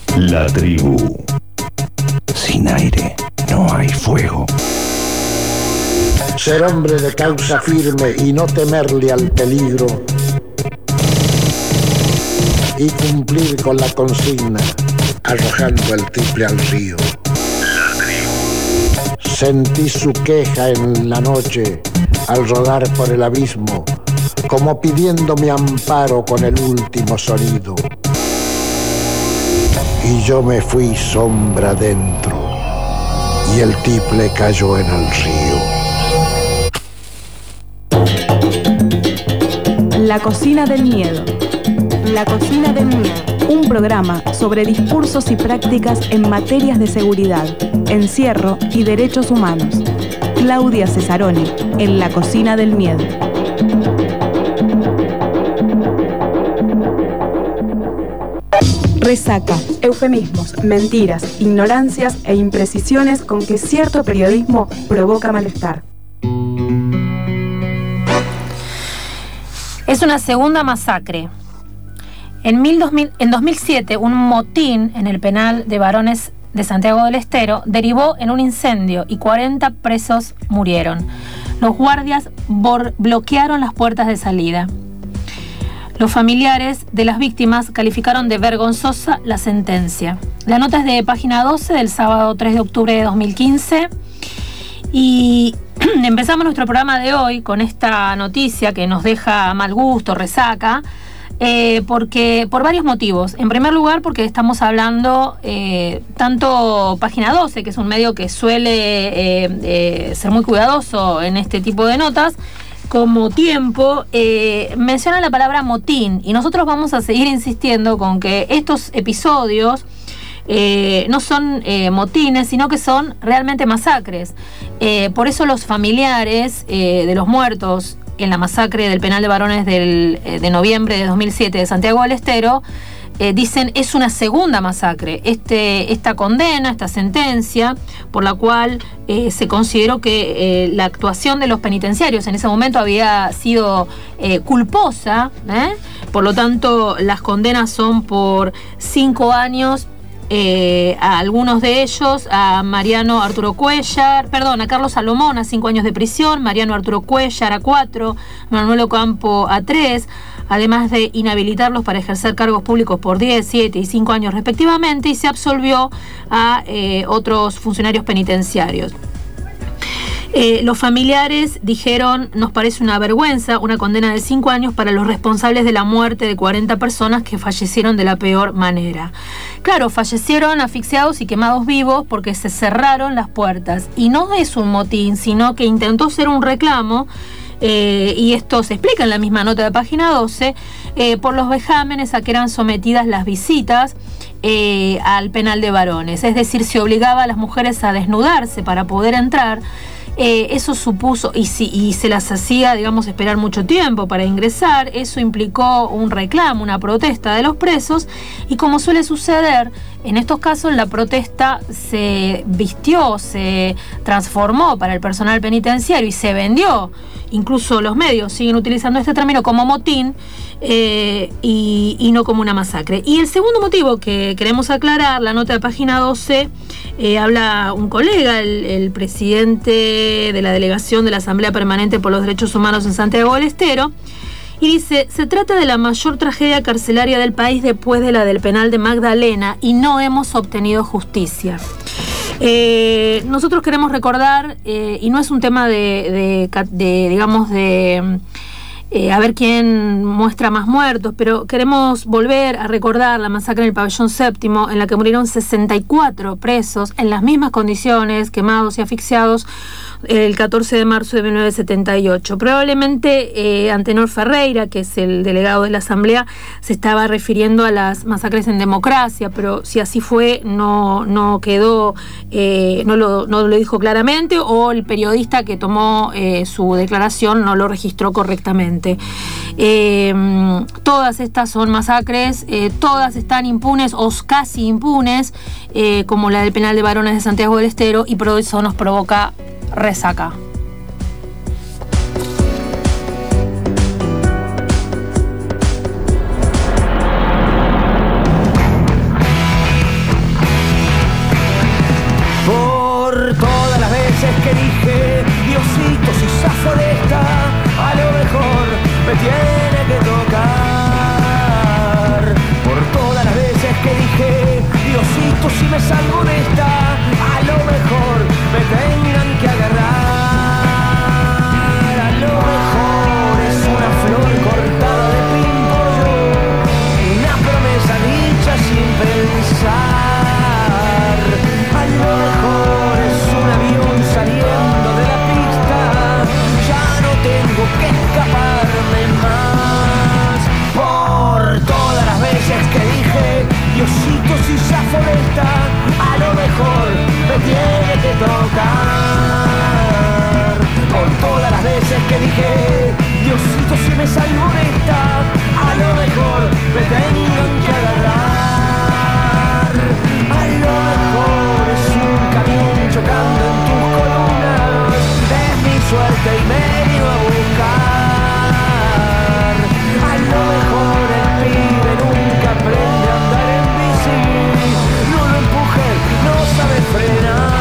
La tribu. Sin aire no hay fuego. Ser hombre de causa firme y no temerle al peligro. Y cumplir con la consigna, arrojando el triple al río. Sentí su queja en la noche al rodar por el abismo, como pidiendo mi amparo con el último sonido. Y yo me fui sombra dentro, y el triple cayó en el río. La cocina del miedo. La cocina del miedo. Un programa sobre discursos y prácticas en materias de seguridad, encierro y derechos humanos. Claudia Cesaroni, en La cocina del miedo. Resaca, eufemismos, mentiras, ignorancias e imprecisiones con que cierto periodismo provoca malestar. Es una segunda masacre. En 2007, un motín en el penal de varones de Santiago del Estero derivó en un incendio y 40 presos murieron. Los guardias bloquearon las puertas de salida. Los familiares de las víctimas calificaron de vergonzosa la sentencia. La nota es de página 12 del sábado 3 de octubre de 2015 y empezamos nuestro programa de hoy con esta noticia que nos deja mal gusto, resaca, porque por varios motivos. En primer lugar, porque estamos hablando tanto Página 12, que es un medio que suele ser muy cuidadoso en este tipo de notas, como Tiempo, menciona la palabra motín, y nosotros vamos a seguir insistiendo con que estos episodios no son motines, sino que son realmente masacres. Por eso los familiares de los muertos en la masacre del penal de varones de noviembre de 2007 de Santiago del Estero dicen es una segunda masacre. Esta condena, esta sentencia por la cual se consideró que la actuación de los penitenciarios en ese momento había sido culposa, por lo tanto las condenas son por 5 años a algunos de ellos, a Carlos Salomón a 5 años de prisión, Mariano Arturo Cuellar a 4, Manuel Ocampo a 3, además de inhabilitarlos para ejercer cargos públicos por 10, 7 y 5 años respectivamente, y se absolvió a otros funcionarios penitenciarios. Los familiares dijeron: nos parece una vergüenza una condena de 5 años para los responsables de la muerte de 40 personas que fallecieron de la peor manera. Claro, fallecieron asfixiados y quemados vivos porque se cerraron las puertas. Y no es un motín, sino que intentó ser un reclamo, y esto se explica en la misma nota de página 12, por los vejámenes a que eran sometidas las visitas al penal de varones. Es decir, se obligaba a las mujeres a desnudarse para poder entrar. Eso supuso, y se las hacía, digamos, esperar mucho tiempo para ingresar. Eso implicó un reclamo, una protesta de los presos, y como suele suceder en estos casos, la protesta se vistió, se transformó para el personal penitenciario y se vendió. Incluso los medios siguen utilizando este término como motín y no como una masacre. Y el segundo motivo que queremos aclarar, la nota de página 12, habla un colega, el presidente de la delegación de la Asamblea Permanente por los Derechos Humanos en Santiago del Estero, y dice: se trata de la mayor tragedia carcelaria del país después de la del penal de Magdalena y no hemos obtenido justicia. Nosotros queremos recordar, y no es un tema a ver quién muestra más muertos, pero queremos volver a recordar la masacre en el pabellón séptimo, en la que murieron 64 presos en las mismas condiciones, quemados y asfixiados, el 14 de marzo de 1978. Probablemente Antenor Ferreira, que es el delegado de la Asamblea, se estaba refiriendo a las masacres en democracia, pero si así fue, no quedó, no lo dijo claramente, o el periodista que tomó su declaración no lo registró correctamente. Todas estas son masacres, todas están impunes o casi impunes, como la del penal de varones de Santiago del Estero, y por eso nos provoca resaca. Diosito, si zafo de esta, a lo mejor me tiene que tocar. Por todas las veces que dije, Diosito, si me salgo de esta, a lo mejor me tengan que agarrar. A lo mejor es un camión chocando en tus columnas, es mi suerte y me vino a buscar. A lo mejor el pibe nunca aprende a andar en bici, no lo empujen, no sabe frenar.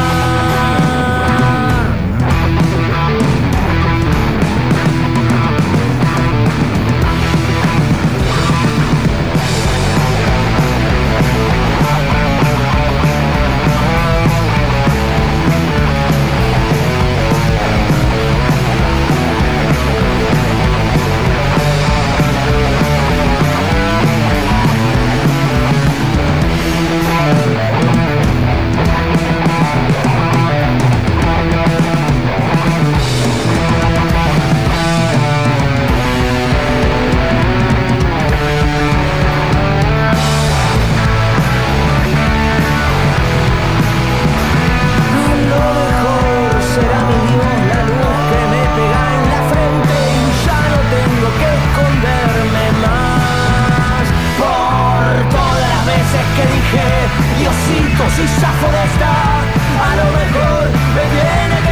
Diosito, si zafo de esta, a lo mejor me tiene que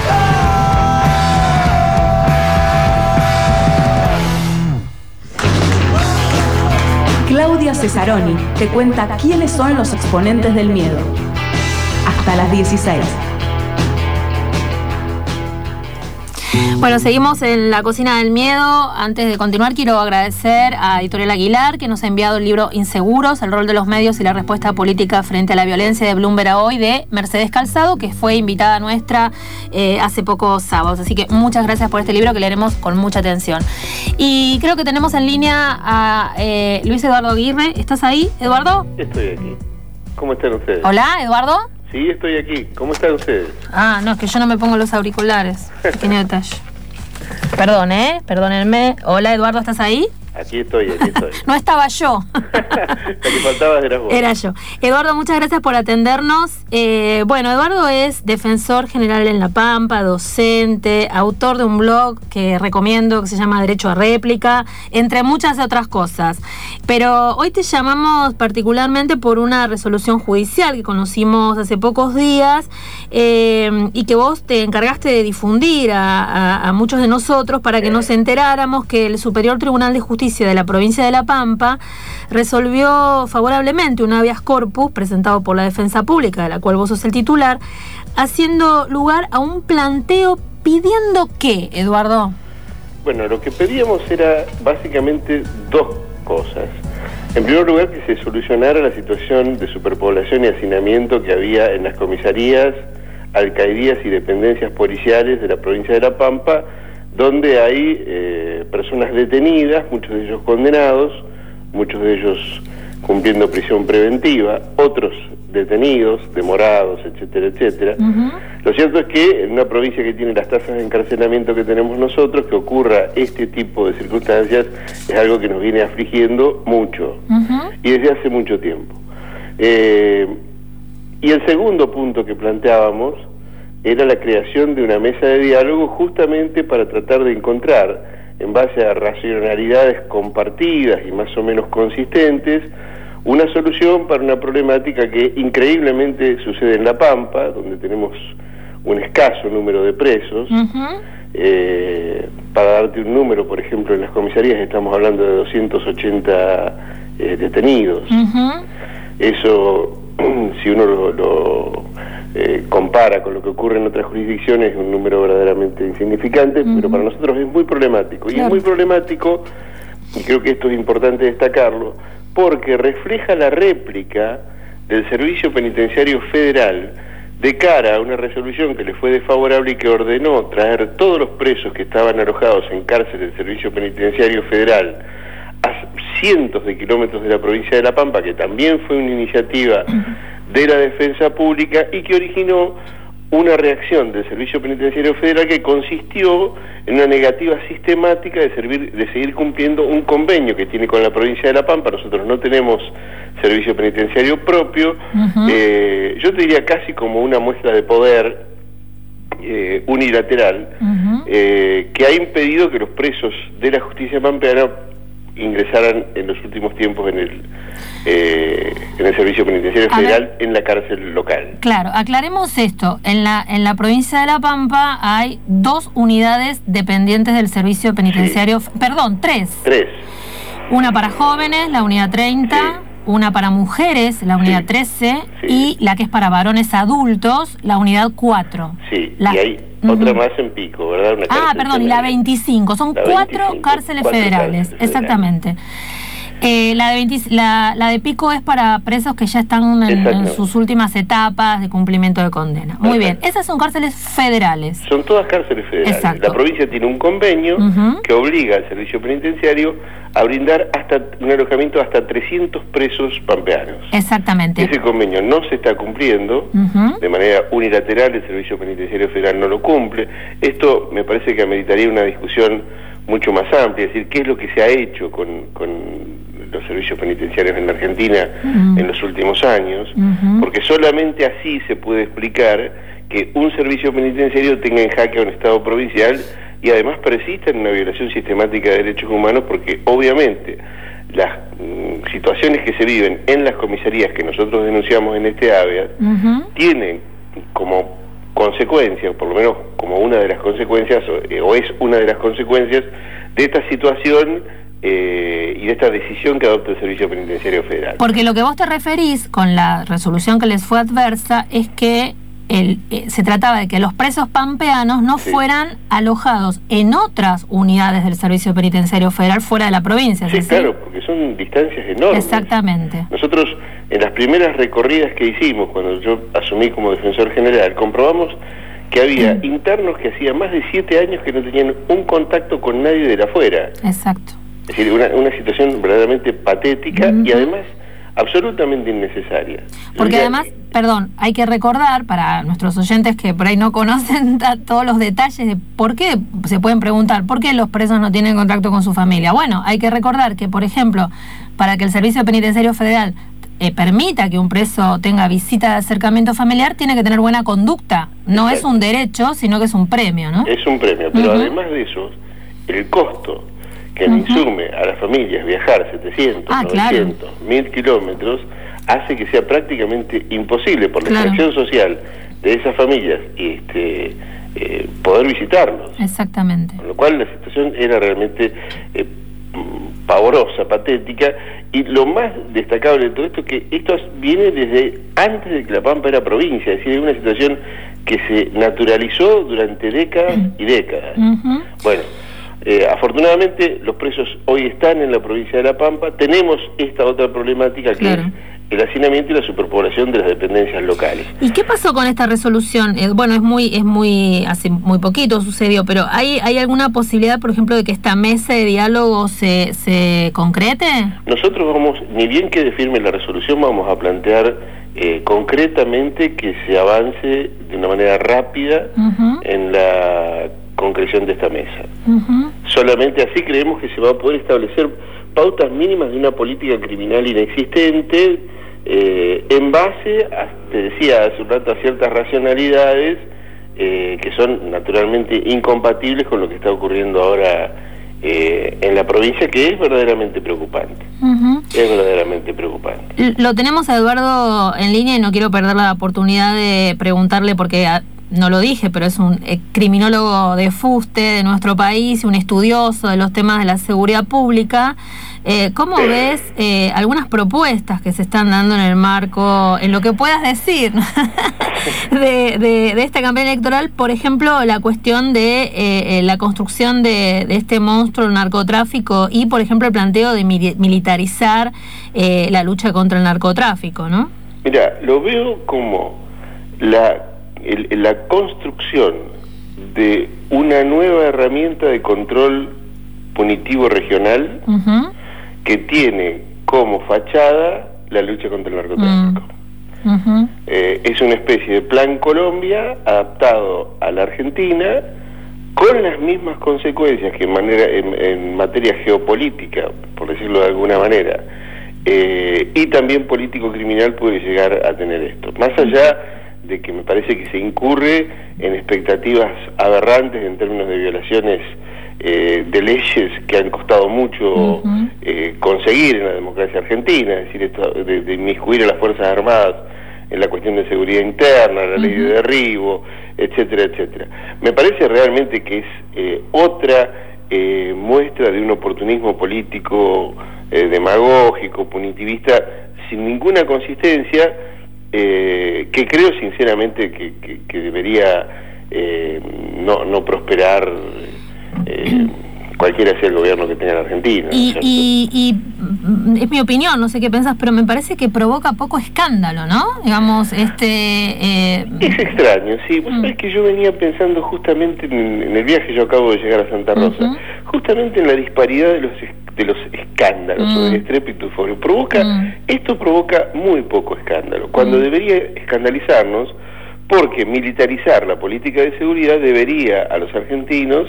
tocar. Claudia Cesaroni te cuenta quiénes son los exponentes del miedo. Hasta las 16. Bueno, seguimos en la cocina del miedo. Antes de continuar, quiero agradecer a Editorial Aguilar, que nos ha enviado el libro Inseguros, el rol de los medios y la respuesta política frente a la violencia de Bloomberg a hoy, de Mercedes Calzado, que fue invitada nuestra hace pocos sábados. Así que muchas gracias por este libro que leeremos con mucha atención. Y creo que tenemos en línea a Luis Eduardo Aguirre. ¿Estás ahí, Eduardo? Estoy aquí. ¿Cómo están ustedes? Hola, Eduardo. Sí, estoy aquí. ¿Cómo están ustedes? Ah, no, es que yo no me pongo los auriculares. Pequeño detalle. Perdón, perdónenme. Hola, Eduardo, ¿estás ahí? Aquí estoy. No estaba yo. La que faltabas eras vos. Era yo. Eduardo, muchas gracias por atendernos. Bueno, Eduardo es defensor general en La Pampa, docente, autor de un blog que recomiendo que se llama Derecho a Réplica, entre muchas otras cosas. Pero hoy te llamamos particularmente por una resolución judicial que conocimos hace pocos días y que vos te encargaste de difundir a muchos de nosotros para que nos enteráramos que el Superior Tribunal de Justicia de la provincia de La Pampa resolvió favorablemente un habeas corpus presentado por la Defensa Pública, de la cual vos sos el titular, haciendo lugar a un planteo pidiendo ¿qué, Eduardo? Bueno, lo que pedíamos era básicamente dos cosas. En primer lugar, que se solucionara la situación de superpoblación y hacinamiento que había en las comisarías, alcaldías y dependencias policiales de la provincia de La Pampa, donde hay personas detenidas, muchos de ellos condenados, muchos de ellos cumpliendo prisión preventiva, otros detenidos, demorados, etcétera, etcétera. Uh-huh. Lo cierto es que en una provincia que tiene las tasas de encarcelamiento que tenemos nosotros, que ocurra este tipo de circunstancias es algo que nos viene afligiendo mucho, uh-huh, y desde hace mucho tiempo. Y el segundo punto que planteábamos era la creación de una mesa de diálogo justamente para tratar de encontrar, en base a racionalidades compartidas y más o menos consistentes, una solución para una problemática que increíblemente sucede en La Pampa, donde tenemos un escaso número de presos. Uh-huh. Para darte un número, por ejemplo, en las comisarías estamos hablando de 280 detenidos. Uh-huh. Eso, si uno lo compara con lo que ocurre en otras jurisdicciones, es un número verdaderamente insignificante, uh-huh, pero para nosotros es muy problemático. Claro. Y es muy problemático, y creo que esto es importante destacarlo, porque refleja la réplica del Servicio Penitenciario Federal de cara a una resolución que le fue desfavorable y que ordenó traer todos los presos que estaban alojados en cárceles del Servicio Penitenciario Federal a cientos de kilómetros de la provincia de La Pampa, que también fue una iniciativa de la Defensa Pública y que originó una reacción del Servicio Penitenciario Federal que consistió en una negativa sistemática de seguir cumpliendo un convenio que tiene con la provincia de La Pampa. Nosotros no tenemos servicio penitenciario propio. Yo te diría casi como una muestra de poder unilateral, que ha impedido que los presos de la justicia pampeana ingresaran en los últimos tiempos en el Servicio Penitenciario Federal, en la cárcel local. Claro, aclaremos esto. En la provincia de La Pampa hay 2 unidades dependientes del Servicio Penitenciario, perdón, 3. 3. Una para jóvenes, la unidad 30, una para mujeres, la unidad 13, y la que es para varones adultos, la unidad 4. Sí, y hay otra más en Pico, ¿verdad? Perdón, y la 25. Son 4 cárceles federales, exactamente. La de Pico es para presos que ya están en sus últimas etapas de cumplimiento de condena. Muy bien, esas son cárceles federales. Son todas cárceles federales. Exacto. La provincia tiene un convenio que obliga al servicio penitenciario a brindar un alojamiento hasta 300 presos pampeanos. Exactamente. Ese convenio no se está cumpliendo, de manera unilateral el Servicio Penitenciario Federal no lo cumple. Esto me parece que ameritaría una discusión mucho más amplia, es decir, qué es lo que se ha hecho con los servicios penitenciarios en la Argentina en los últimos años, porque solamente así se puede explicar que un servicio penitenciario tenga en jaque a un Estado provincial y además persista en una violación sistemática de derechos humanos, porque obviamente las situaciones que se viven en las comisarías que nosotros denunciamos en este habeas tienen como consecuencia, por lo menos como una de las consecuencias, o es una de las consecuencias de esta situación y de esta decisión que adopta el Servicio Penitenciario Federal. Porque lo que vos te referís con la resolución que les fue adversa es que se trataba de que los presos pampeanos no fueran alojados en otras unidades del Servicio Penitenciario Federal fuera de la provincia. Sí, claro, porque son distancias enormes. Exactamente. Nosotros, en las primeras recorridas que hicimos, cuando yo asumí como defensor general, comprobamos que había internos que hacía más de 7 años que no tenían un contacto con nadie de la afuera. Exacto. Es decir, una situación verdaderamente patética y además absolutamente innecesaria. Porque además, perdón, hay que recordar para nuestros oyentes que por ahí no conocen todos los detalles de por qué, se pueden preguntar, ¿por qué los presos no tienen contacto con su familia? Bueno, hay que recordar que, por ejemplo, para que el Servicio Penitenciario Federal permita que un preso tenga visita de acercamiento familiar, tiene que tener buena conducta. No es un derecho, sino que es un premio, ¿no? Es un premio, pero además de eso, el costo que le insume a las familias viajar 700, 900, 1000 kilómetros, hace que sea prácticamente imposible por la extracción social de esas familias poder visitarlos. Exactamente. Con lo cual la situación era realmente pavorosa, patética, y lo más destacable de todo esto es que esto viene desde antes de que La Pampa era provincia, es decir, es una situación que se naturalizó durante décadas y décadas. Bueno, afortunadamente los presos hoy están en la provincia de La Pampa. Tenemos esta otra problemática que es el hacinamiento y la superpoblación de las dependencias locales. ¿Y qué pasó con esta resolución? Bueno, hace muy poquito sucedió, pero ¿hay alguna posibilidad, por ejemplo, de que esta mesa de diálogo se concrete? Nosotros vamos, ni bien quede firme la resolución, vamos a plantear concretamente que se avance de una manera rápida en la concreción de esta mesa. Solamente así creemos que se va a poder establecer pautas mínimas de una política criminal inexistente, en base, te decía hace un rato, a ciertas racionalidades que son naturalmente incompatibles con lo que está ocurriendo ahora en la provincia, que es verdaderamente preocupante. Es verdaderamente preocupante. Lo tenemos a Eduardo en línea y no quiero perder la oportunidad de preguntarle, porque no lo dije, pero es un criminólogo de fuste de nuestro país, un estudioso de los temas de la seguridad pública. ¿Cómo ves algunas propuestas que se están dando en el marco, en lo que puedas decir, de esta campaña electoral? Por ejemplo, la cuestión de la construcción de este monstruo del narcotráfico y, por ejemplo, el planteo de militarizar la lucha contra el narcotráfico, ¿no? Mira, lo veo como la construcción de una nueva herramienta de control punitivo regional que tiene como fachada la lucha contra el narcotráfico. Es una especie de plan Colombia adaptado a la Argentina, con las mismas consecuencias que en materia geopolítica, por decirlo de alguna manera, y también político-criminal puede llegar a tener esto. Más allá de que me parece que se incurre en expectativas aberrantes en términos de violaciones de leyes que han costado mucho conseguir en la democracia argentina, es decir, esto de inmiscuir a las Fuerzas Armadas en la cuestión de seguridad interna, la ley de derribo, etcétera, etcétera. Me parece realmente que es otra muestra de un oportunismo político demagógico, punitivista, sin ninguna consistencia, que creo sinceramente que debería no prosperar cualquiera sea el gobierno que tenga en Argentina. Y es mi opinión, no sé qué pensás, pero me parece que provoca poco escándalo, ¿no? Digamos, Es extraño, sí. Vos sabés que yo venía pensando justamente en el viaje, yo acabo de llegar a Santa Rosa, justamente en la disparidad de los escándalos o del estrépito eufórico. Esto provoca muy poco escándalo, cuando debería escandalizarnos, porque militarizar la política de seguridad debería a los argentinos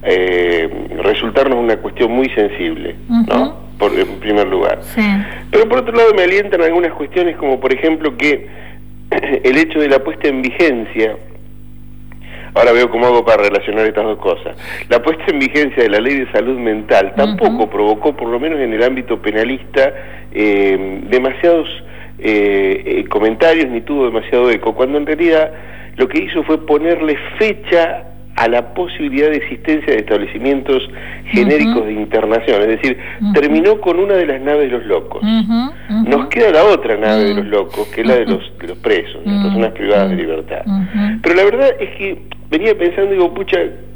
resultarnos una cuestión muy sensible, ¿no? En primer lugar. Sí. Pero por otro lado me alientan algunas cuestiones, como por ejemplo que el hecho de la puesta en vigencia, ahora veo cómo hago para relacionar estas dos cosas, la puesta en vigencia de la ley de salud mental tampoco provocó, por lo menos en el ámbito penalista, demasiados comentarios ni tuvo demasiado eco, cuando en realidad lo que hizo fue ponerle fecha a la posibilidad de existencia de establecimientos genéricos de internación, es decir, terminó con una de las naves de los locos. Nos queda la otra nave de los locos, que es la de los presos, de las personas privadas de libertad. Pero la verdad es que venía pensando, digo, pucha,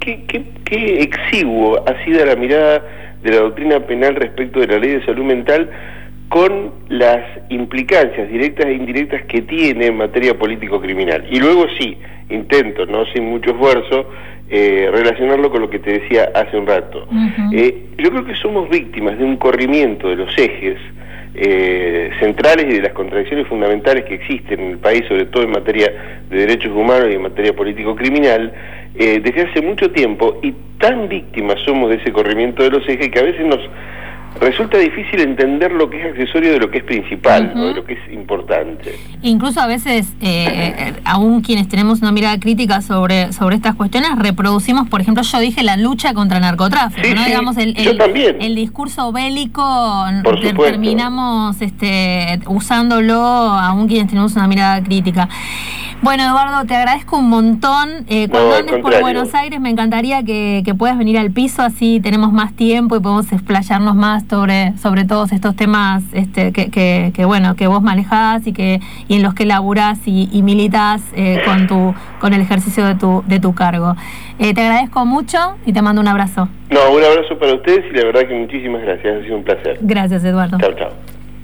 qué exiguo ha sido la mirada de la doctrina penal respecto de la ley de salud mental, con las implicancias directas e indirectas que tiene en materia político-criminal. Y luego sí, intento, no sin mucho esfuerzo, relacionarlo con lo que te decía hace un rato. Yo creo que somos víctimas de un corrimiento de los ejes centrales y de las contradicciones fundamentales que existen en el país, sobre todo en materia de derechos humanos y en materia político-criminal, desde hace mucho tiempo, y tan víctimas somos de ese corrimiento de los ejes que a veces nos resulta difícil entender lo que es accesorio de lo que es principal, ¿no? De lo que es importante. Incluso a veces, aún quienes tenemos una mirada crítica sobre estas cuestiones, reproducimos, por ejemplo, yo dije la lucha contra el narcotráfico, ¿no? Sí, digamos, el discurso bélico terminamos usándolo, aún quienes tenemos una mirada crítica. Bueno, Eduardo, te agradezco un montón. Cuando andes por Buenos Aires, me encantaría que puedas venir al piso, así tenemos más tiempo y podemos explayarnos más sobre todos estos temas que vos manejás y en los que laburás y militás con el ejercicio de tu cargo. Te agradezco mucho y te mando un abrazo. No, un abrazo para ustedes y la verdad que muchísimas gracias, ha sido un placer. Gracias, Eduardo. Chao, chao.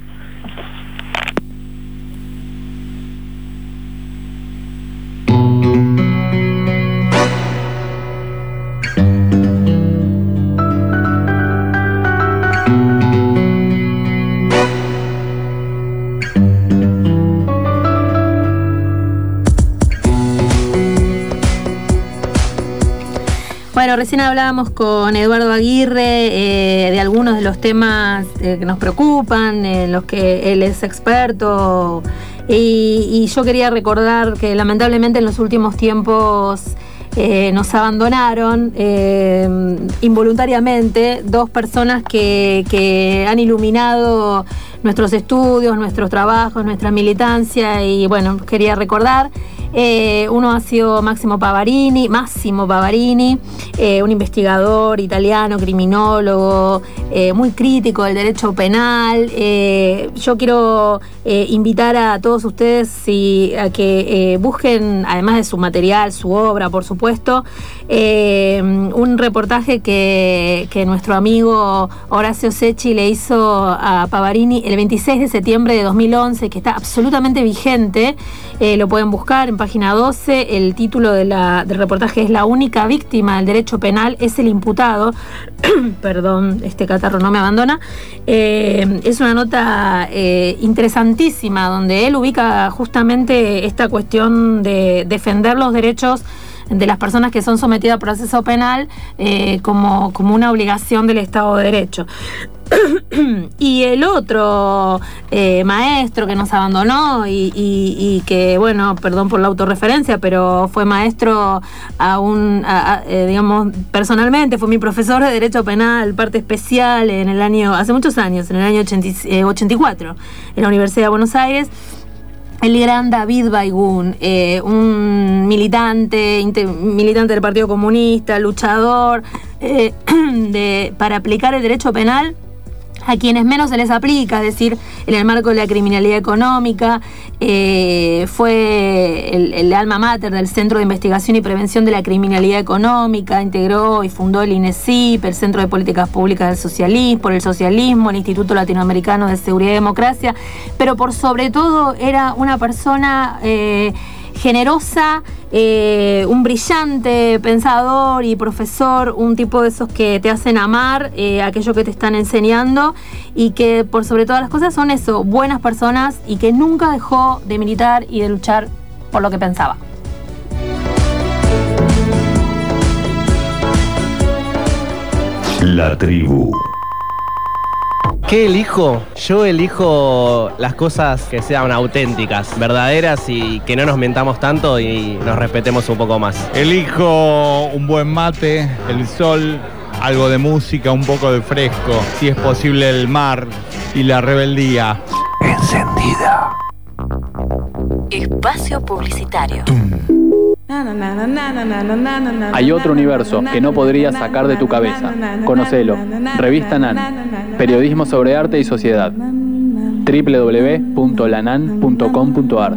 Bueno, recién hablábamos con Eduardo Aguirre de algunos de los temas que nos preocupan, en los que él es experto, y yo quería recordar que lamentablemente en los últimos tiempos nos abandonaron involuntariamente dos personas que han iluminado nuestros estudios, nuestros trabajos, nuestra militancia, y bueno, quería recordar. Uno ha sido Máximo Pavarini, un investigador italiano, criminólogo, muy crítico del derecho penal. Yo quiero invitar a todos ustedes a que busquen, además de su material, su obra, por supuesto, un reportaje que nuestro amigo Horacio Secchi le hizo a Pavarini el 26 de septiembre de 2011, que está absolutamente vigente. Lo pueden buscar en página 12, el título del reportaje es "La única víctima del derecho penal es el imputado". Perdón, este catarro no me abandona. Es una nota interesantísima donde él ubica justamente esta cuestión de defender los derechos de las personas que son sometidas a proceso penal como una obligación del Estado de Derecho. Y el otro maestro que nos abandonó y que, bueno, perdón por la autorreferencia, pero fue maestro digamos, personalmente, fue mi profesor de Derecho Penal, parte especial hace muchos años, en el año 84, en la Universidad de Buenos Aires. El gran David Baigún, un militante del Partido Comunista, luchador para aplicar el derecho penal a quienes menos se les aplica, es decir, en el marco de la criminalidad económica. Fue el alma mater del Centro de Investigación y Prevención de la Criminalidad Económica, integró y fundó el INESIP, el Centro de Políticas Públicas del Socialismo, por el Socialismo, el Instituto Latinoamericano de Seguridad y Democracia, pero por sobre todo era una persona generosa, un brillante pensador y profesor, un tipo de esos que te hacen amar aquello que te están enseñando, y que por sobre todas las cosas son eso, buenas personas, y que nunca dejó de militar y de luchar por lo que pensaba. La tribu. ¿Qué elijo? Yo elijo las cosas que sean auténticas, verdaderas, y que no nos mentamos tanto y nos respetemos un poco más. Elijo un buen mate, el sol, algo de música, un poco de fresco, si es posible el mar y la rebeldía. Encendida. Espacio publicitario. Hay otro universo que no podrías sacar de tu cabeza. Conocelo. Revista NAN. Periodismo sobre arte y sociedad. www.lanan.com.ar.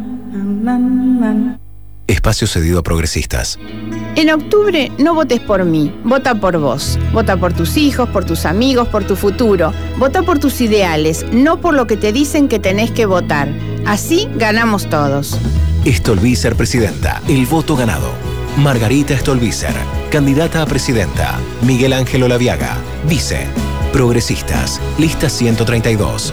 Espacio cedido a progresistas. En octubre no votes por mí, vota por vos. Vota por tus hijos, por tus amigos, por tu futuro. Vota por tus ideales, no por lo que te dicen que tenés que votar. Así ganamos todos. Stolbizer presidenta. El voto ganado. Margarita Stolbizer, candidata a presidenta. Miguel Ángel Olaviaga, vice. Progresistas, lista 132.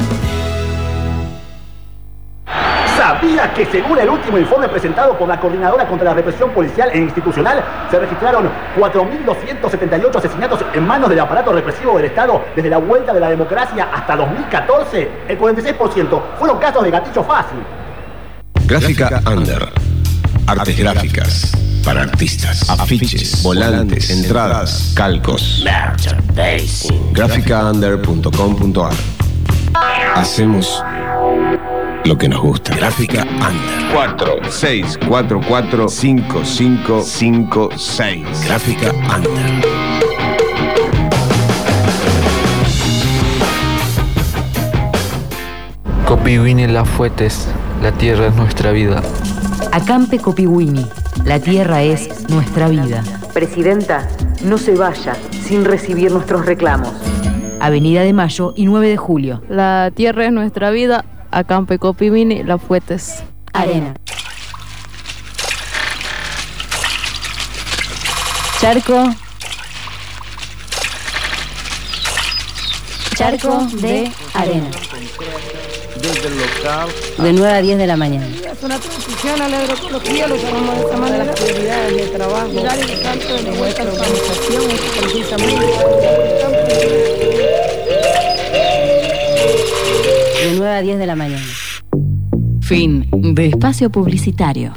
¿Sabías que según el último informe presentado por la Coordinadora contra la Represión Policial e Institucional, se registraron 4.278 asesinatos en manos del aparato represivo del Estado desde la vuelta de la democracia hasta 2014? El 46% fueron casos de gatillo fácil. Gráfica Under. Artes gráficas para artistas. Afiches, volantes, entradas, calcos. Gráficaunder.com.ar. Hacemos lo que nos gusta. Gráfica Under. 46445556. Gráfica Under. Copiwini Las Fuentes. La tierra es nuestra vida. Acampe Copiwini. La tierra es nuestra vida. Presidenta, no se vaya sin recibir nuestros reclamos. Avenida de Mayo y 9 de Julio. La tierra es nuestra vida. Acampe Copiwini Las Fuentes. Arena. Charco. Charco de arena. Desde el local. De 9 a 10 de la mañana. Es una transición a la agroecología, lo llamamos de esta manera. Las prioridades de trabajo. El área de tanto de nuestra organización es precisamente de 9 a 10 de la mañana. Fin de espacio publicitario.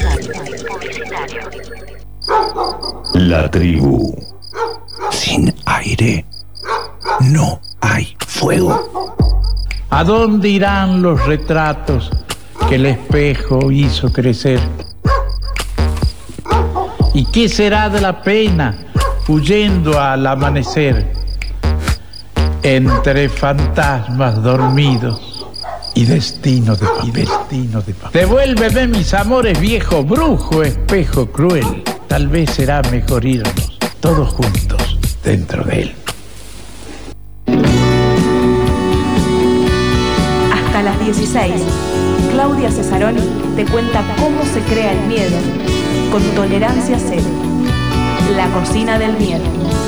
La tribu. Sin aire no hay fuego. ¿A dónde irán los retratos que el espejo hizo crecer? ¿Y qué será de la pena huyendo al amanecer? Entre fantasmas dormidos y destino de papel. Devuélveme mis amores, viejo brujo, espejo cruel. Tal vez será mejor irnos todos juntos dentro de él. Hasta las 16, Claudia Cesaroni te cuenta cómo se crea el miedo con Tolerancia Cero. La cocina del miedo.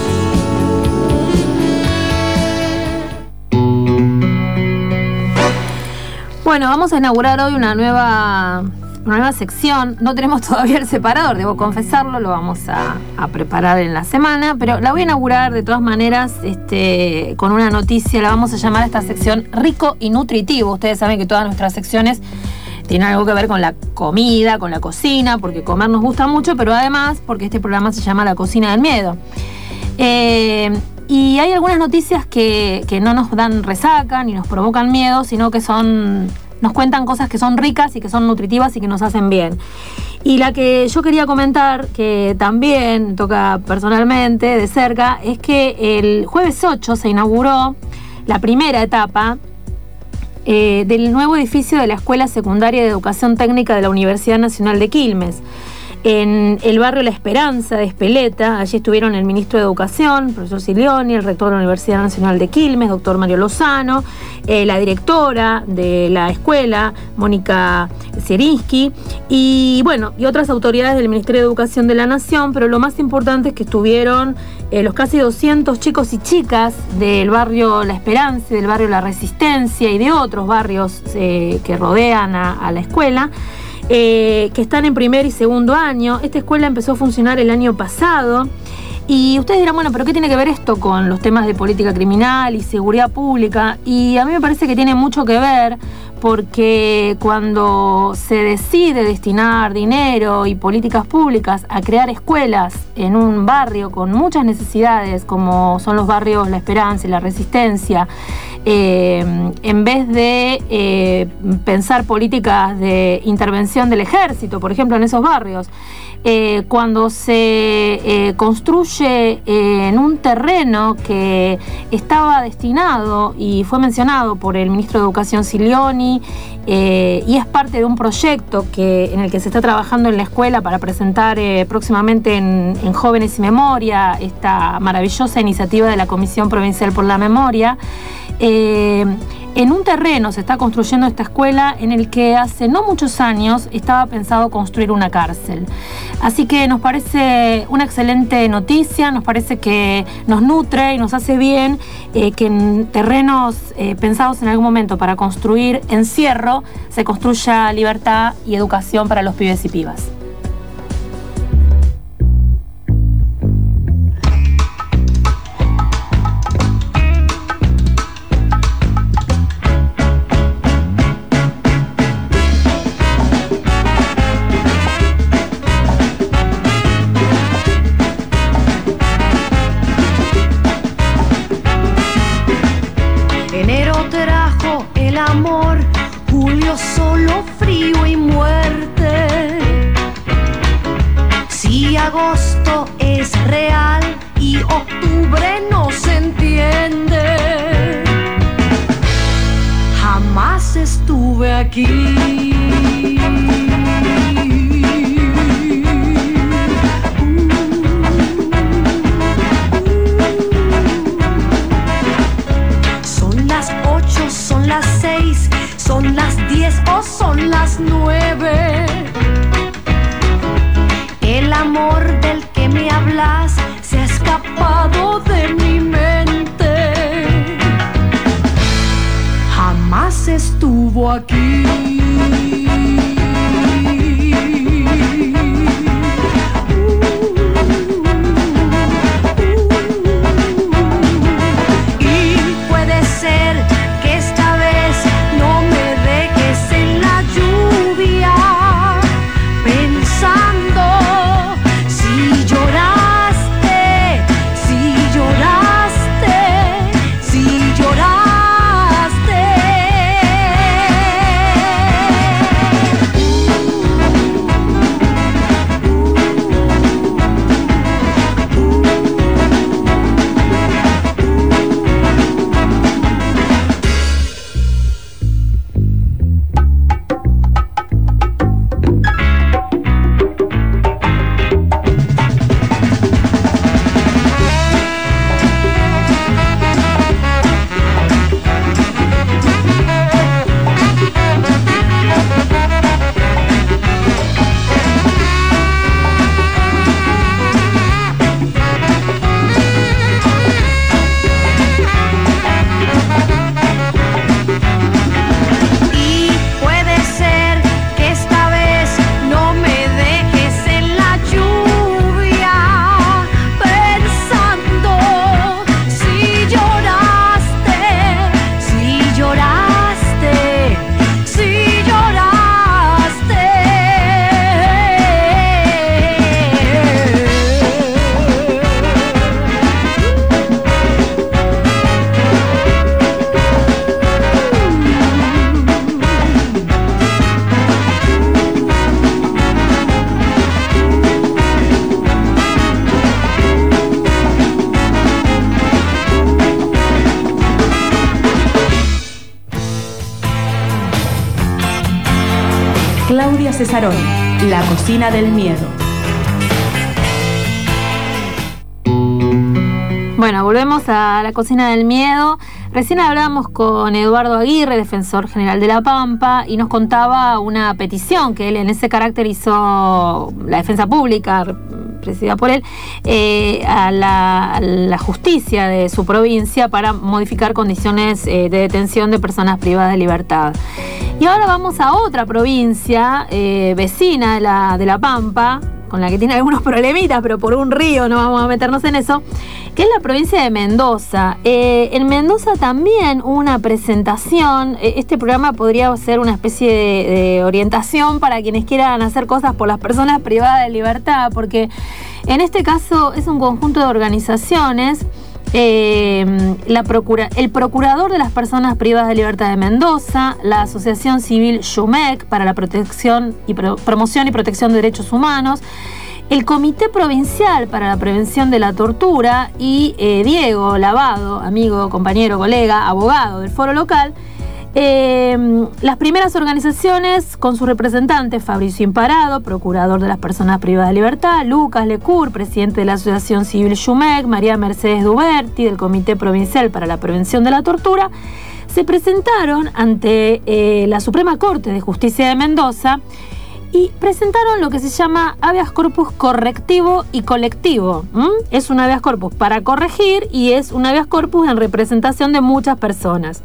Bueno, vamos a inaugurar hoy una nueva sección. No tenemos todavía el separador, debo confesarlo, lo vamos a preparar en la semana, pero la voy a inaugurar de todas maneras con una noticia. La vamos a llamar a esta sección Rico y Nutritivo. Ustedes saben que todas nuestras secciones tienen algo que ver con la comida, con la cocina, porque comer nos gusta mucho, pero además porque este programa se llama La Cocina del Miedo. Y hay algunas noticias que no nos dan resaca ni nos provocan miedo, sino que nos cuentan cosas que son ricas y que son nutritivas y que nos hacen bien. Y la que yo quería comentar, que también toca personalmente de cerca, es que el jueves 8 se inauguró la primera etapa del nuevo edificio de la Escuela Secundaria de Educación Técnica de la Universidad Nacional de Quilmes, en el barrio La Esperanza de Espeleta. Allí estuvieron el ministro de Educación, el profesor Silioni, el rector de la Universidad Nacional de Quilmes, doctor Mario Lozano, la directora de la escuela, Mónica Zierinsky, y otras autoridades del Ministerio de Educación de la Nación. Pero lo más importante es que estuvieron los casi 200 chicos y chicas del barrio La Esperanza, del barrio La Resistencia y de otros barrios que rodean a la escuela, que están en primer y segundo año. Esta escuela empezó a funcionar el año pasado. Y ustedes dirán, bueno, ¿pero qué tiene que ver esto con los temas de política criminal y seguridad pública? Y a mí me parece que tiene mucho que ver, porque cuando se decide destinar dinero y políticas públicas a crear escuelas en un barrio con muchas necesidades, como son los barrios La Esperanza y La Resistencia, en vez de pensar políticas de intervención del ejército, por ejemplo, en esos barrios, cuando se construye en un terreno que estaba destinado y fue mencionado por el ministro de Educación Silioni, y es parte de un proyecto en el que se está trabajando en la escuela para presentar próximamente en Jóvenes y Memoria, esta maravillosa iniciativa de la Comisión Provincial por la Memoria. En un terreno se está construyendo esta escuela en el que hace no muchos años estaba pensado construir una cárcel. Así que nos parece una excelente noticia, nos parece que nos nutre y nos hace bien que en terrenos pensados en algún momento para construir encierro se construya libertad y educación para los pibes y pibas. Solo frío y muerte. Si agosto es real y octubre no se entiende, jamás estuve aquí. Son las 8, son las 6, son las 10 o son las 9. El amor del que me hablas se ha escapado de mi mente. Jamás estuvo aquí. Claudia Cesarón, La Cocina del Miedo. Bueno, volvemos a La Cocina del Miedo. Recién hablábamos con Eduardo Aguirre, defensor general de La Pampa, y nos contaba una petición que él en ese carácter hizo la defensa pública, presidida por él, a la justicia de su provincia para modificar condiciones de detención de personas privadas de libertad. Y ahora vamos a otra provincia vecina de la Pampa, con la que tiene algunos problemitas, pero por un río no vamos a meternos en eso, que es la provincia de Mendoza. En Mendoza también hubo una presentación. Este programa podría ser una especie de orientación para quienes quieran hacer cosas por las personas privadas de libertad, porque en este caso es un conjunto de organizaciones. El procurador de las personas privadas de libertad de Mendoza, la Asociación Civil Shumec para la promoción y protección de derechos humanos, el Comité Provincial para la Prevención de la Tortura y Diego Lavado, amigo, compañero, colega, abogado del foro local. Las primeras organizaciones con sus representantes: Fabricio Imparado, procurador de las personas privadas de libertad; Lucas Lecour, presidente de la Asociación Civil Shumec; María Mercedes Duberti, del Comité Provincial para la Prevención de la Tortura, se presentaron ante la Suprema Corte de Justicia de Mendoza y presentaron lo que se llama habeas corpus correctivo y colectivo. Es un habeas corpus para corregir y es un habeas corpus en representación de muchas personas.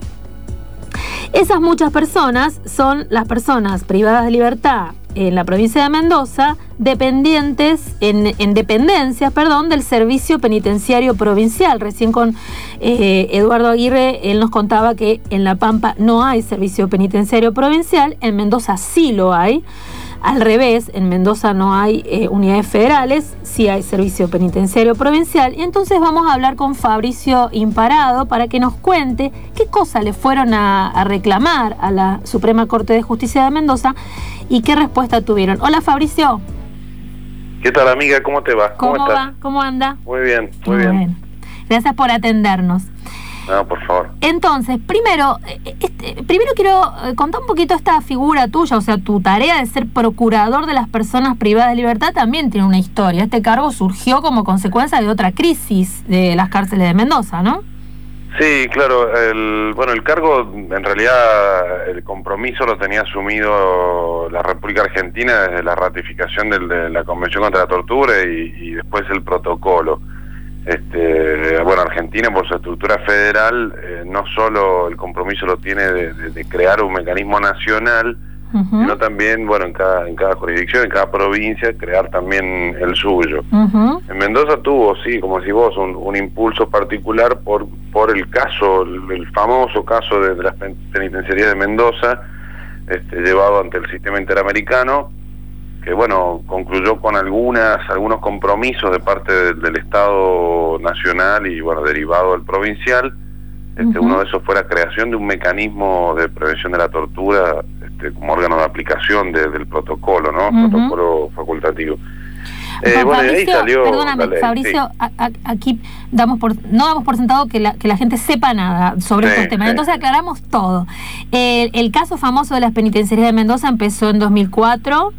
Esas muchas personas son las personas privadas de libertad en la provincia de Mendoza, dependientes en dependencias, del Servicio Penitenciario Provincial. Recién con Eduardo Aguirre, él nos contaba que en La Pampa no hay Servicio Penitenciario Provincial, en Mendoza sí lo hay. Al revés, en Mendoza no hay unidades federales, sí hay Servicio Penitenciario Provincial. Y entonces vamos a hablar con Fabricio Imparado para que nos cuente qué cosas le fueron a reclamar a la Suprema Corte de Justicia de Mendoza y qué respuesta tuvieron. Hola, Fabricio. ¿Qué tal, amiga? ¿Cómo te va? ¿Cómo va? ¿Cómo anda? Muy bien, muy bien. Gracias por atendernos. No, por favor. Entonces, primero quiero contar un poquito esta figura tuya, o sea, tu tarea de ser procurador de las personas privadas de libertad también tiene una historia. Este cargo surgió como consecuencia de otra crisis de las cárceles de Mendoza, ¿no? Sí, claro. El cargo, en realidad, el compromiso lo tenía asumido la República Argentina desde la ratificación de la Convención contra la Tortura y después el protocolo. Argentina, por su estructura federal, no solo el compromiso lo tiene de crear un mecanismo nacional, sino también, en cada jurisdicción, en cada provincia, crear también el suyo. En Mendoza tuvo, sí, como decís vos, un impulso particular por el caso, el famoso caso de las penitenciarías de Mendoza, llevado ante el sistema interamericano, que concluyó con algunos compromisos de parte del Estado nacional y derivado del provincial. Uno de esos fue la creación de un mecanismo de prevención de la tortura como órgano de aplicación del protocolo, ¿no? Protocolo facultativo. Fabricio, ahí salió, perdóname, Fabricio, sí. Aquí no damos por sentado que la gente sepa nada sobre estos temas, entonces aclaramos todo. El caso famoso de las penitenciarías de Mendoza empezó en 2004.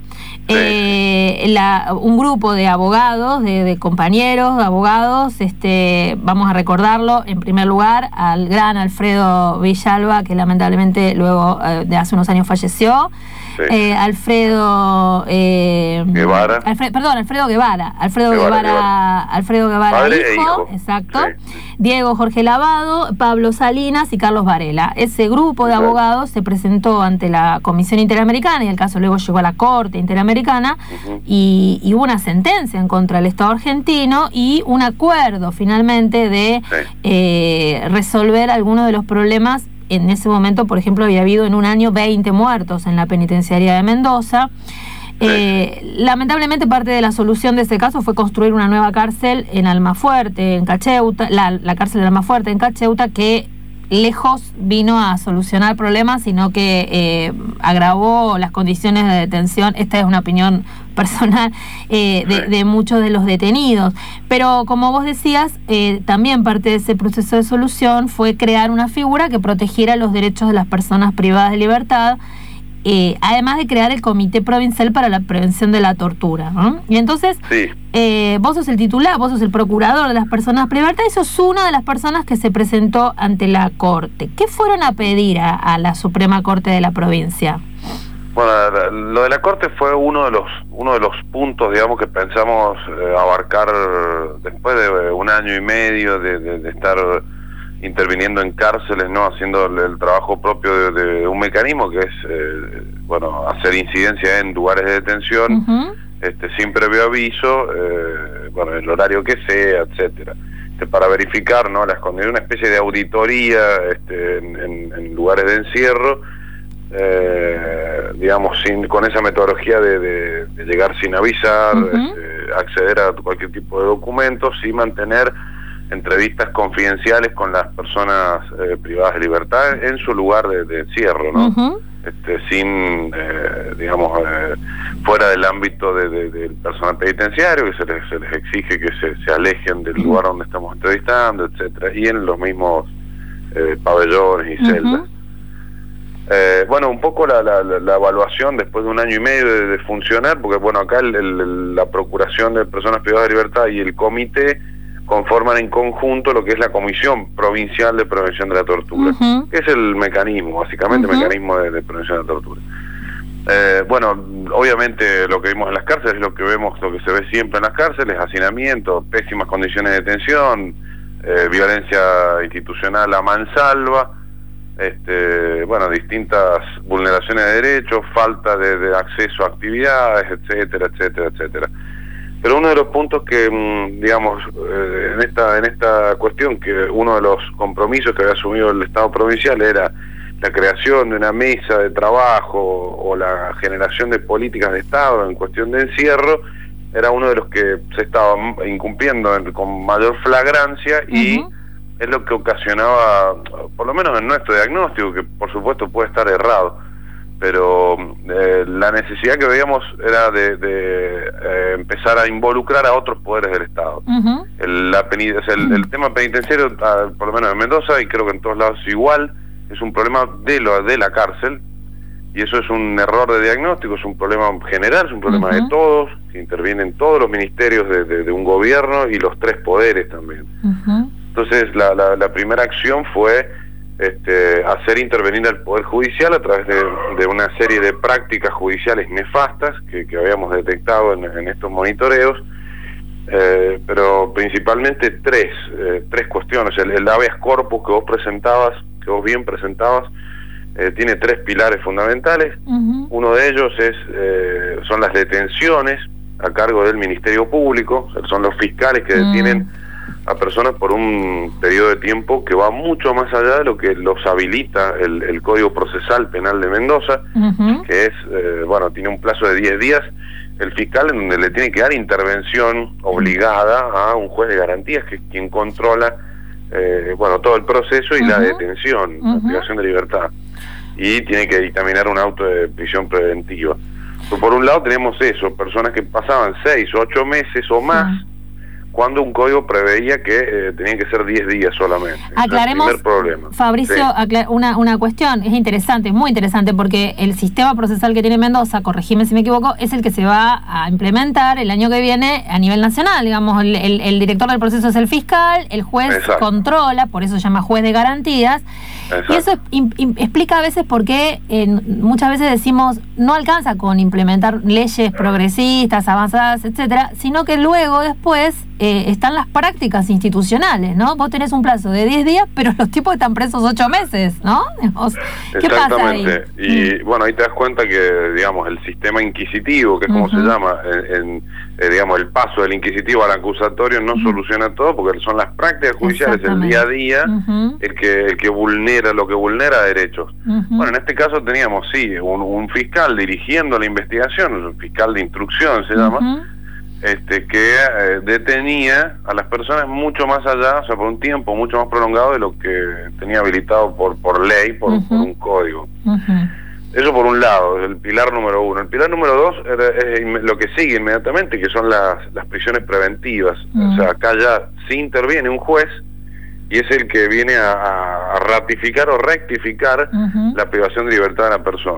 Un grupo de abogados, de compañeros, de abogados, vamos a recordarlo, en primer lugar, al gran Alfredo Villalba, que lamentablemente luego de hace unos años falleció. Alfredo Guevara. Alfredo Guevara. Alfredo Guevara, hijo, exacto. Sí. Diego Jorge Lavado, Pablo Salinas y Carlos Varela. Ese grupo de abogados se presentó ante la Comisión Interamericana y el caso luego llegó a la Corte Interamericana y hubo una sentencia en contra del Estado argentino y un acuerdo finalmente de resolver algunos de los problemas. En ese momento, por ejemplo, había habido en un año 20 muertos en la penitenciaría de Mendoza. Lamentablemente, parte de la solución de ese caso fue construir una nueva cárcel en Almafuerte, en Cacheuta, la cárcel de Almafuerte en Cacheuta, que lejos vino a solucionar problemas, sino que agravó las condiciones de detención. Esta es una opinión personal de muchos de los detenidos. Pero como vos decías, también parte de ese proceso de solución fue crear una figura que protegiera los derechos de las personas privadas de libertad además de crear el Comité Provincial para la Prevención de la Tortura, ¿no? Y entonces, sí. Vos sos el titular, vos sos el procurador de las personas privadas y sos una de las personas que se presentó ante la Corte. ¿Qué fueron a pedir a la Suprema Corte de la provincia? Bueno, lo de la Corte fue uno de los puntos, digamos, que pensamos abarcar después de un año y medio de estar interviniendo en cárceles, ¿no? Haciendo el trabajo propio de un mecanismo que es, bueno, hacer incidencia en lugares de detención, sin previo aviso, bueno, el horario que sea, etcétera, para verificar, ¿no? Las condiciones, una especie de auditoría en lugares de encierro, digamos, con esa metodología de llegar sin avisar, acceder a cualquier tipo de documentos y mantener entrevistas confidenciales con las personas privadas de libertad en su lugar de encierro, ¿no? Sin, digamos, fuera del ámbito del personal penitenciario, que se les exige que se alejen del lugar donde estamos entrevistando, etcétera, y en los mismos pabellones y celdas. Bueno, un poco la evaluación después de un año y medio de funcionar, porque bueno, acá la Procuración de Personas Privadas de Libertad y el comité conforman en conjunto lo que es la Comisión Provincial de Prevención de la Tortura, que es el mecanismo, básicamente el mecanismo de prevención de la tortura. Bueno, obviamente lo que vimos en las cárceles es lo que se ve siempre en las cárceles: hacinamiento, pésimas condiciones de detención, violencia institucional a mansalva, bueno, distintas vulneraciones de derechos, falta de acceso a actividades, etcétera, etcétera, etcétera. Pero uno de los puntos que, digamos, en esta cuestión, que uno de los compromisos que había asumido el Estado provincial era la creación de una mesa de trabajo o la generación de políticas de Estado en cuestión de encierro, era uno de los que se estaba incumpliendo con mayor flagrancia y es lo que ocasionaba, por lo menos en nuestro diagnóstico, que por supuesto puede estar errado, pero la necesidad que veíamos era de empezar a involucrar a otros poderes del Estado. El tema penitenciario, por lo menos en Mendoza, y creo que en todos lados igual, es un problema de la cárcel, y eso es un error de diagnóstico, es un problema general, es un problema de todos, que intervienen todos los ministerios de un gobierno y los tres poderes también. Entonces la primera acción fue hacer intervenir al Poder Judicial a través de una serie de prácticas judiciales nefastas que habíamos detectado en estos monitoreos, pero principalmente tres cuestiones. El habeas corpus que vos bien presentabas, tiene tres pilares fundamentales. Uno de ellos son las detenciones a cargo del Ministerio Público, o sea, son los fiscales que detienen a personas por un periodo de tiempo que va mucho más allá de lo que los habilita el Código Procesal Penal de Mendoza, que es, bueno, tiene un plazo de 10 días el fiscal, en donde le tiene que dar intervención obligada a un juez de garantías, que es quien controla bueno, todo el proceso y la detención, la privación de libertad, y tiene que dictaminar un auto de prisión preventiva. Pero por un lado tenemos eso, personas que pasaban 6 o 8 meses o más, cuando un código preveía que tenían que ser 10 días solamente. Aclaremos, el primer problema. Fabricio, una cuestión, es interesante, muy interesante, porque el sistema procesal que tiene Mendoza, corregime si me equivoco, es el que se va a implementar el año que viene a nivel nacional. Digamos, el director del proceso es el fiscal, el juez controla, por eso se llama juez de garantías. Y eso explica a veces por qué muchas veces decimos no alcanza con implementar leyes progresistas, avanzadas, etcétera, sino que luego después están las prácticas institucionales, ¿no? Vos tenés un plazo de 10 días, pero los tipos están presos 8 meses, ¿no? ¿Qué pasa ahí? Y bueno, ahí te das cuenta que, digamos, el sistema inquisitivo, que es como se llama, digamos, el paso del inquisitivo al acusatorio no soluciona todo, porque son las prácticas judiciales, el día a día, el que vulnera lo que vulnera derechos. Bueno, en este caso teníamos, un fiscal dirigiendo la investigación, un fiscal de instrucción se llama, que detenía a las personas mucho más allá, o sea, por un tiempo mucho más prolongado de lo que tenía habilitado por ley, por un código. Eso por un lado, el pilar número uno. El pilar número dos es lo que sigue inmediatamente, que son las prisiones preventivas. O sea, acá ya sí interviene un juez y es el que viene a ratificar o rectificar la privación de libertad de la persona.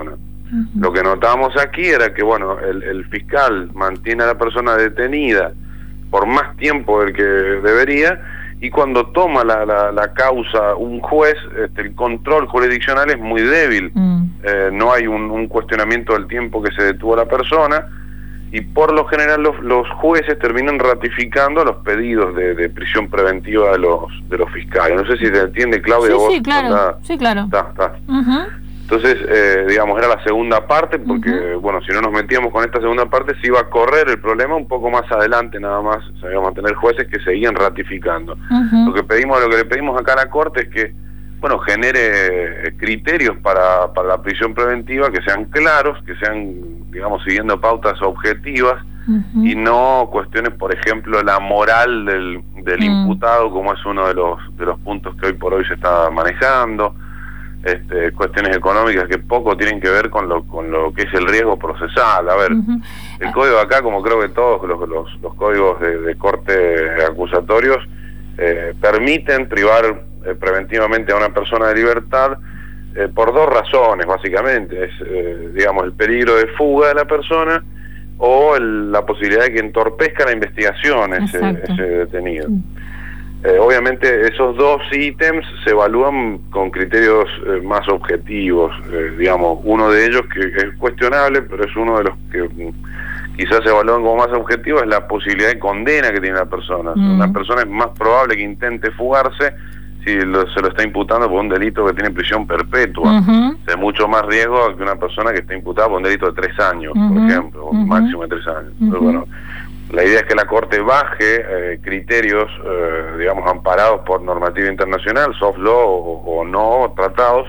Lo que notábamos aquí era que, bueno, el fiscal mantiene a la persona detenida por más tiempo del que debería, y cuando toma la causa un juez, el control jurisdiccional es muy débil. No hay un cuestionamiento del tiempo que se detuvo la persona, y por lo general los jueces terminan ratificando los pedidos de prisión preventiva de los fiscales. No sé si te entiende, Claudia. Sí, vos, sí, claro. Sí, claro. Está. Entonces, digamos, era la segunda parte, porque, bueno, si no nos metíamos con esta segunda parte, se iba a correr el problema un poco más adelante, nada más. Se iban a tener jueces que seguían ratificando. Lo que le pedimos acá a la Corte es que, bueno, genere criterios para la prisión preventiva que sean claros, que sean, digamos, siguiendo pautas objetivas, y no cuestiones, por ejemplo, la moral del imputado, como es uno de los puntos que hoy por hoy se está manejando. Cuestiones económicas que poco tienen que ver con lo que es el riesgo procesal. A ver, el código acá, como creo que todos los códigos de corte acusatorios, permiten privar preventivamente a una persona de libertad por dos razones, básicamente. Es, digamos, el peligro de fuga de la persona o la posibilidad de que entorpezca la investigación ese detenido. Obviamente esos dos ítems se evalúan con criterios más objetivos, digamos, uno de ellos que es cuestionable, pero es uno de los que quizás se evalúan como más objetivos, es la posibilidad de condena que tiene la persona. Una persona es más probable que intente fugarse si se lo está imputando por un delito que tiene prisión perpetua. Es mucho más riesgo que una persona que está imputada por un delito de 3 años, por ejemplo, un máximo de 3 años. Entonces, bueno, la idea es que la Corte baje criterios, digamos, amparados por normativa internacional, soft law o no, tratados,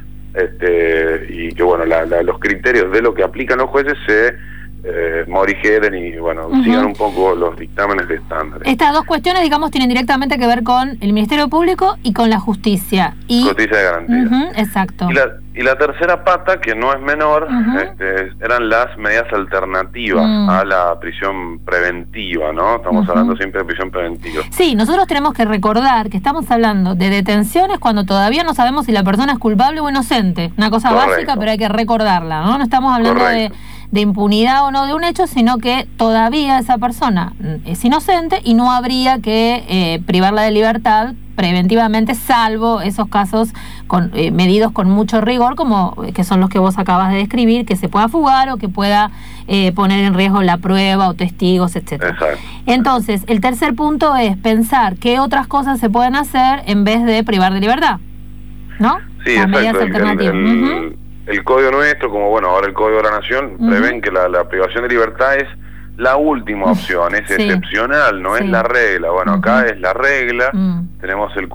y que, bueno, los criterios de lo que aplican los jueces se morigeren y, bueno, sigan un poco los dictámenes de estándares. Estas dos cuestiones, digamos, tienen directamente que ver con el Ministerio Público y con la justicia. Justicia de garantía. Exacto. Y la tercera pata, que no es menor, eran las medidas alternativas a la prisión preventiva, ¿no? Estamos hablando siempre de prisión preventiva. Sí, nosotros tenemos que recordar que estamos hablando de detenciones cuando todavía no sabemos si la persona es culpable o inocente. Una cosa básica, pero hay que recordarla, ¿no? No estamos hablando de impunidad o no de un hecho, sino que todavía esa persona es inocente y no habría que privarla de libertad preventivamente, salvo esos casos medidos con mucho rigor, como que son los que vos acabas de describir, que se pueda fugar o que pueda poner en riesgo la prueba o testigos, etcétera. Entonces, el tercer punto es pensar qué otras cosas se pueden hacer en vez de privar de libertad, ¿no? Sí, exacto. El código nuestro, como, bueno, ahora el Código de la Nación, prevén que la privación de libertad es la última opción, es excepcional, no es la regla. Bueno, acá es la regla. Tenemos el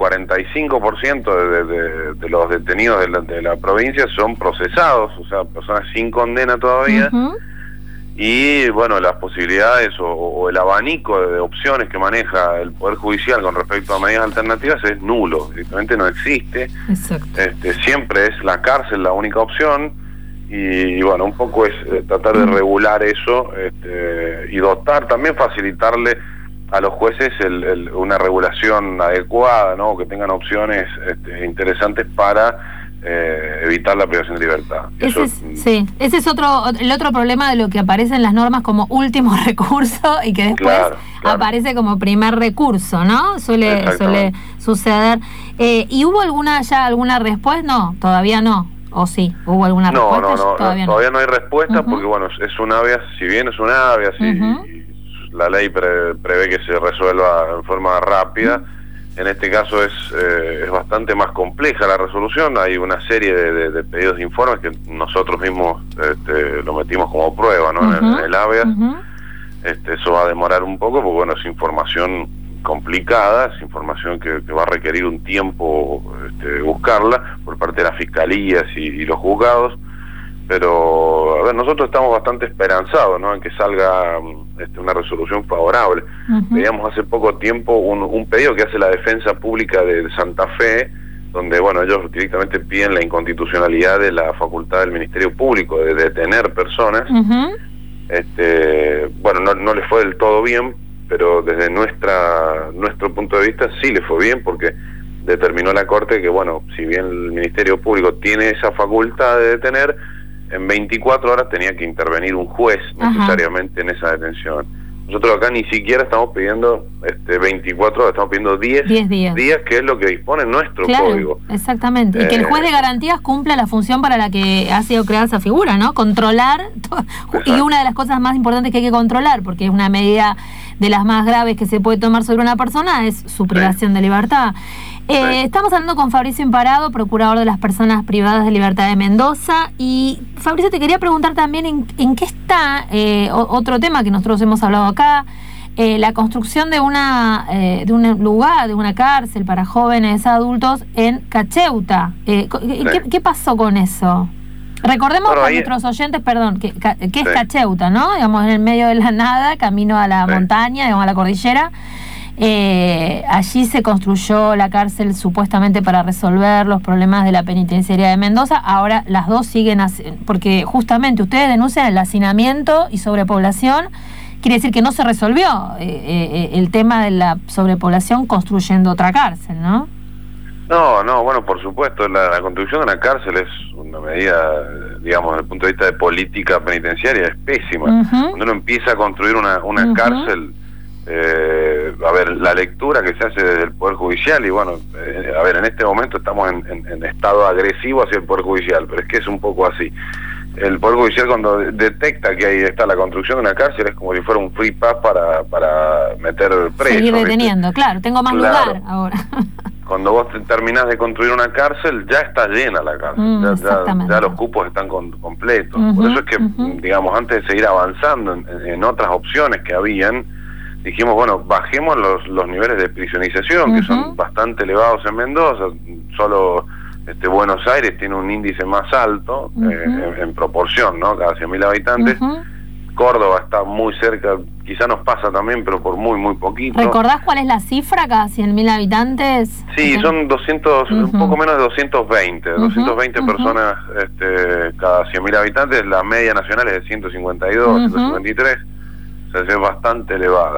45% de los detenidos de la provincia son procesados, o sea, personas sin condena todavía. Y, bueno, las posibilidades o el abanico de opciones que maneja el Poder Judicial con respecto a medidas alternativas es nulo, directamente no existe. Siempre es la cárcel la única opción, y bueno, un poco es tratar de regular eso, y dotar, también facilitarle a los jueces una regulación adecuada, ¿no? Que tengan opciones interesantes para evitar la privación de libertad. Ese es el otro problema de lo que aparece en las normas como último recurso y que después aparece como primer recurso, ¿no? Suele suceder. ¿Y hubo alguna respuesta? No, todavía no. ¿O sí? ¿Hubo alguna respuesta? Todavía no hay respuesta, porque, bueno, es un habeas, si bien es un habeas y la ley prevé que se resuelva en forma rápida. En este caso es bastante más compleja la resolución. Hay una serie de pedidos de informes que nosotros mismos lo metimos como prueba, ¿no? En el habeas. Eso va a demorar un poco, porque, bueno, es información complicada, es información que va a requerir un tiempo buscarla por parte de las fiscalías y los juzgados. Pero, a ver, nosotros estamos bastante esperanzados, ¿no?, en que salga una resolución favorable. Veíamos hace poco tiempo un pedido que hace la Defensa Pública de Santa Fe, donde, bueno, ellos directamente piden la inconstitucionalidad de la facultad del Ministerio Público de detener personas. Bueno, no les fue del todo bien, pero desde nuestro punto de vista sí le fue bien, porque determinó la Corte que, bueno, si bien el Ministerio Público tiene esa facultad de detener, en 24 horas tenía que intervenir un juez necesariamente en esa detención. Nosotros acá ni siquiera estamos pidiendo 24 horas, estamos pidiendo 10 días, que es lo que dispone nuestro código. Exactamente. Y que el juez de garantías cumpla la función para la que ha sido creada esa figura, ¿no? Controlar. Y una de las cosas más importantes que hay que controlar, porque es una medida de las más graves que se puede tomar sobre una persona, es su privación de libertad. Estamos hablando con Fabricio Imparado, procurador de las personas privadas de libertad de Mendoza. Y Fabricio, te quería preguntar también en qué está otro tema que nosotros hemos hablado acá, la construcción de un lugar, de una cárcel para jóvenes adultos en Cacheuta. ¿Qué pasó con eso? Recordemos a nuestros oyentes, que es Cacheuta, ¿no? Digamos, en el medio de la nada, camino a la montaña, digamos, a la cordillera. Allí se construyó la cárcel supuestamente para resolver los problemas de la penitenciaría de Mendoza. Ahora las dos siguen porque justamente ustedes denuncian el hacinamiento y sobrepoblación. Quiere decir que no se resolvió el tema de la sobrepoblación construyendo otra cárcel, ¿no? No, bueno, por supuesto, la construcción de una cárcel es una medida, digamos, desde el punto de vista de política penitenciaria, es pésima. Cuando uno empieza a construir una cárcel, a ver, la lectura que se hace desde el Poder Judicial, y bueno, a ver, en este momento estamos en estado agresivo hacia el Poder Judicial, pero es que es un poco así. El Poder Judicial, cuando detecta que ahí está la construcción de una cárcel, es como si fuera un free pass para meter presos. Seguir deteniendo, claro, tengo más lugar ahora. Cuando vos terminás de construir una cárcel, ya está llena la cárcel, ya los cupos están completos. Por eso es que, digamos, antes de seguir avanzando en otras opciones que habían, dijimos, bueno, bajemos los niveles de prisionización, que son bastante elevados en Mendoza. Solo Buenos Aires tiene un índice más alto en proporción, ¿no? Cada 100.000 habitantes. Córdoba está muy cerca, quizá nos pasa también, pero por muy poquito. ¿Recordás cuál es la cifra cada 100.000 habitantes? Sí, son 200, un poco menos de 220, 220 personas cada 100.000 habitantes. La media nacional es de 152, 153, o sea, es bastante elevada.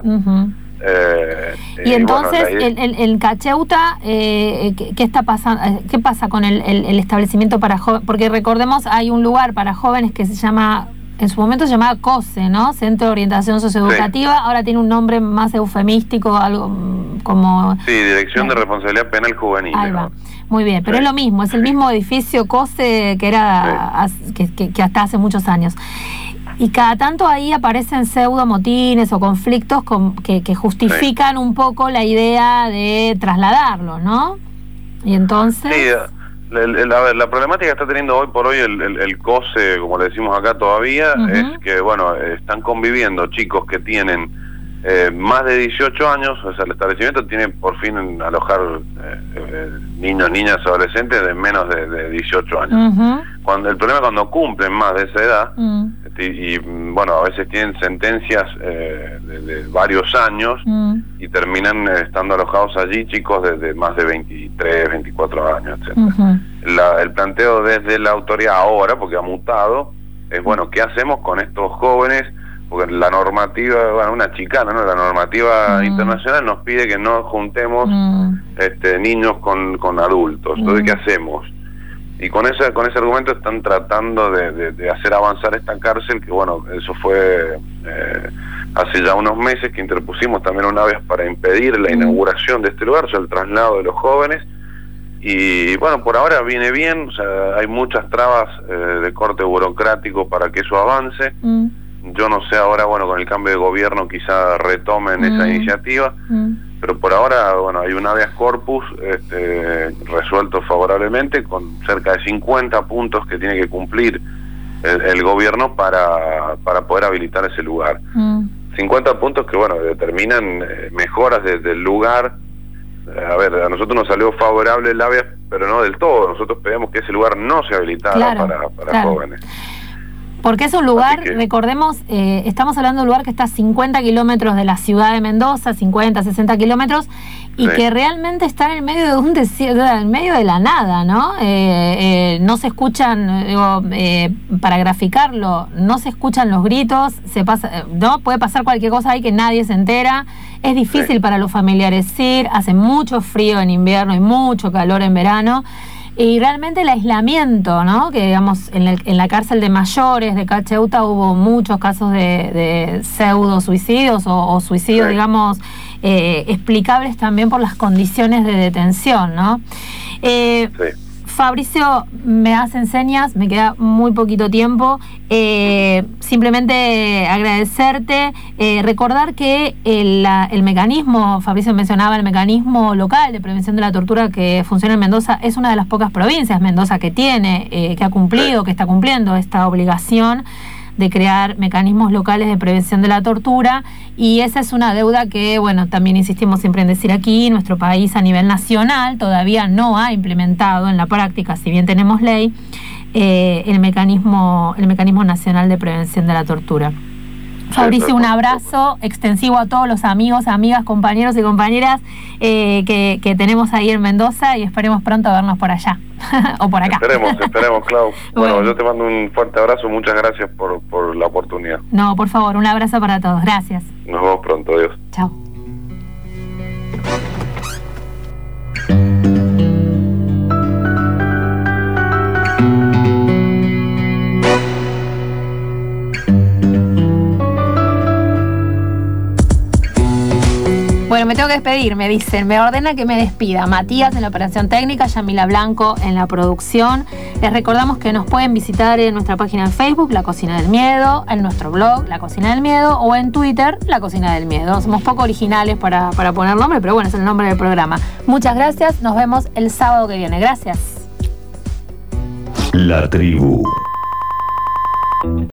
Y entonces, bueno, el Cacheuta, ¿qué está pasando? ¿Qué pasa con el establecimiento para jóvenes? Porque recordemos, hay un lugar para jóvenes que se llama, en su momento se llamaba COSE, ¿no? Centro de Orientación Socioeducativa. Ahora tiene un nombre más eufemístico, algo como... Sí, Dirección de Responsabilidad Penal Juvenil. Ahí va. Muy bien, pero es lo mismo, es el mismo edificio COSE que era que hasta hace muchos años. Y cada tanto ahí aparecen pseudo motines o conflictos que justifican un poco la idea de trasladarlo, ¿no? Y entonces... Sí, la problemática que está teniendo hoy por hoy el COSE, como le decimos acá todavía, es que, bueno, están conviviendo chicos que tienen más de 18 años, o sea, el establecimiento tiene por fin alojar niños, niñas, adolescentes de menos de 18 años. El problema es cuando cumplen más de esa edad, y bueno, a veces tienen sentencias de varios años y terminan estando alojados allí chicos de más de 23, 24 años, etc. El planteo desde la autoridad ahora, porque ha mutado, es, bueno, ¿qué hacemos con estos jóvenes? Porque la normativa, bueno, una chicana, ¿no? La normativa internacional nos pide que no juntemos niños con adultos. Entonces, ¿qué hacemos? Y con ese argumento están tratando de hacer avanzar esta cárcel, que bueno, eso fue hace ya unos meses que interpusimos también un habeas para impedir la inauguración de este lugar, o sea, el traslado de los jóvenes. Y bueno, por ahora viene bien, o sea, hay muchas trabas de corte burocrático para que eso avance. Yo no sé ahora, bueno, con el cambio de gobierno quizá retomen esa iniciativa, pero por ahora, bueno, hay un habeas corpus resuelto favorablemente con cerca de 50 puntos que tiene que cumplir el gobierno para poder habilitar ese lugar. 50 puntos que, bueno, determinan mejoras desde el lugar. A ver, a nosotros nos salió favorable el habeas, pero no del todo. Nosotros pedimos que ese lugar no se habilitara para jóvenes. Porque es un lugar, recordemos, estamos hablando de un lugar que está a 50 kilómetros de la ciudad de Mendoza, 50, 60 kilómetros, y que realmente está en el medio de un desierto, en el medio de la nada, ¿no? No se escuchan, para graficarlo, no se escuchan los gritos, no puede pasar cualquier cosa ahí que nadie se entera, es difícil para los familiares ir, hace mucho frío en invierno y mucho calor en verano. Y realmente el aislamiento, ¿no? Que digamos, en la cárcel de mayores de Cacheuta hubo muchos casos de pseudo suicidios o suicidios, digamos, explicables también por las condiciones de detención, ¿no? Fabricio, me hacen señas, me queda muy poquito tiempo. Simplemente agradecerte, recordar que el mecanismo, Fabricio mencionaba el mecanismo local de prevención de la tortura que funciona en Mendoza, es una de las pocas provincias, Mendoza, que tiene, que ha cumplido, que está cumpliendo esta obligación de crear mecanismos locales de prevención de la tortura, y esa es una deuda que, bueno, también insistimos siempre en decir aquí, nuestro país a nivel nacional todavía no ha implementado en la práctica, si bien tenemos ley, el mecanismo nacional de prevención de la tortura. Fabricio, un abrazo extensivo a todos los amigos, amigas, compañeros y compañeras que tenemos ahí en Mendoza, y esperemos pronto vernos por allá o por acá. Esperemos, Clau. Bueno, yo te mando un fuerte abrazo, muchas gracias por la oportunidad. No, por favor, un abrazo para todos, gracias. Nos vemos pronto, adiós. Chao. Bueno, me tengo que despedir, me dicen. Me ordena que me despida. Matías en la operación técnica, Yamila Blanco en la producción. Les recordamos que nos pueden visitar en nuestra página en Facebook, La Cocina del Miedo, en nuestro blog, La Cocina del Miedo, o en Twitter, La Cocina del Miedo. Somos poco originales para poner nombre, pero bueno, es el nombre del programa. Muchas gracias, nos vemos el sábado que viene. Gracias. La tribu.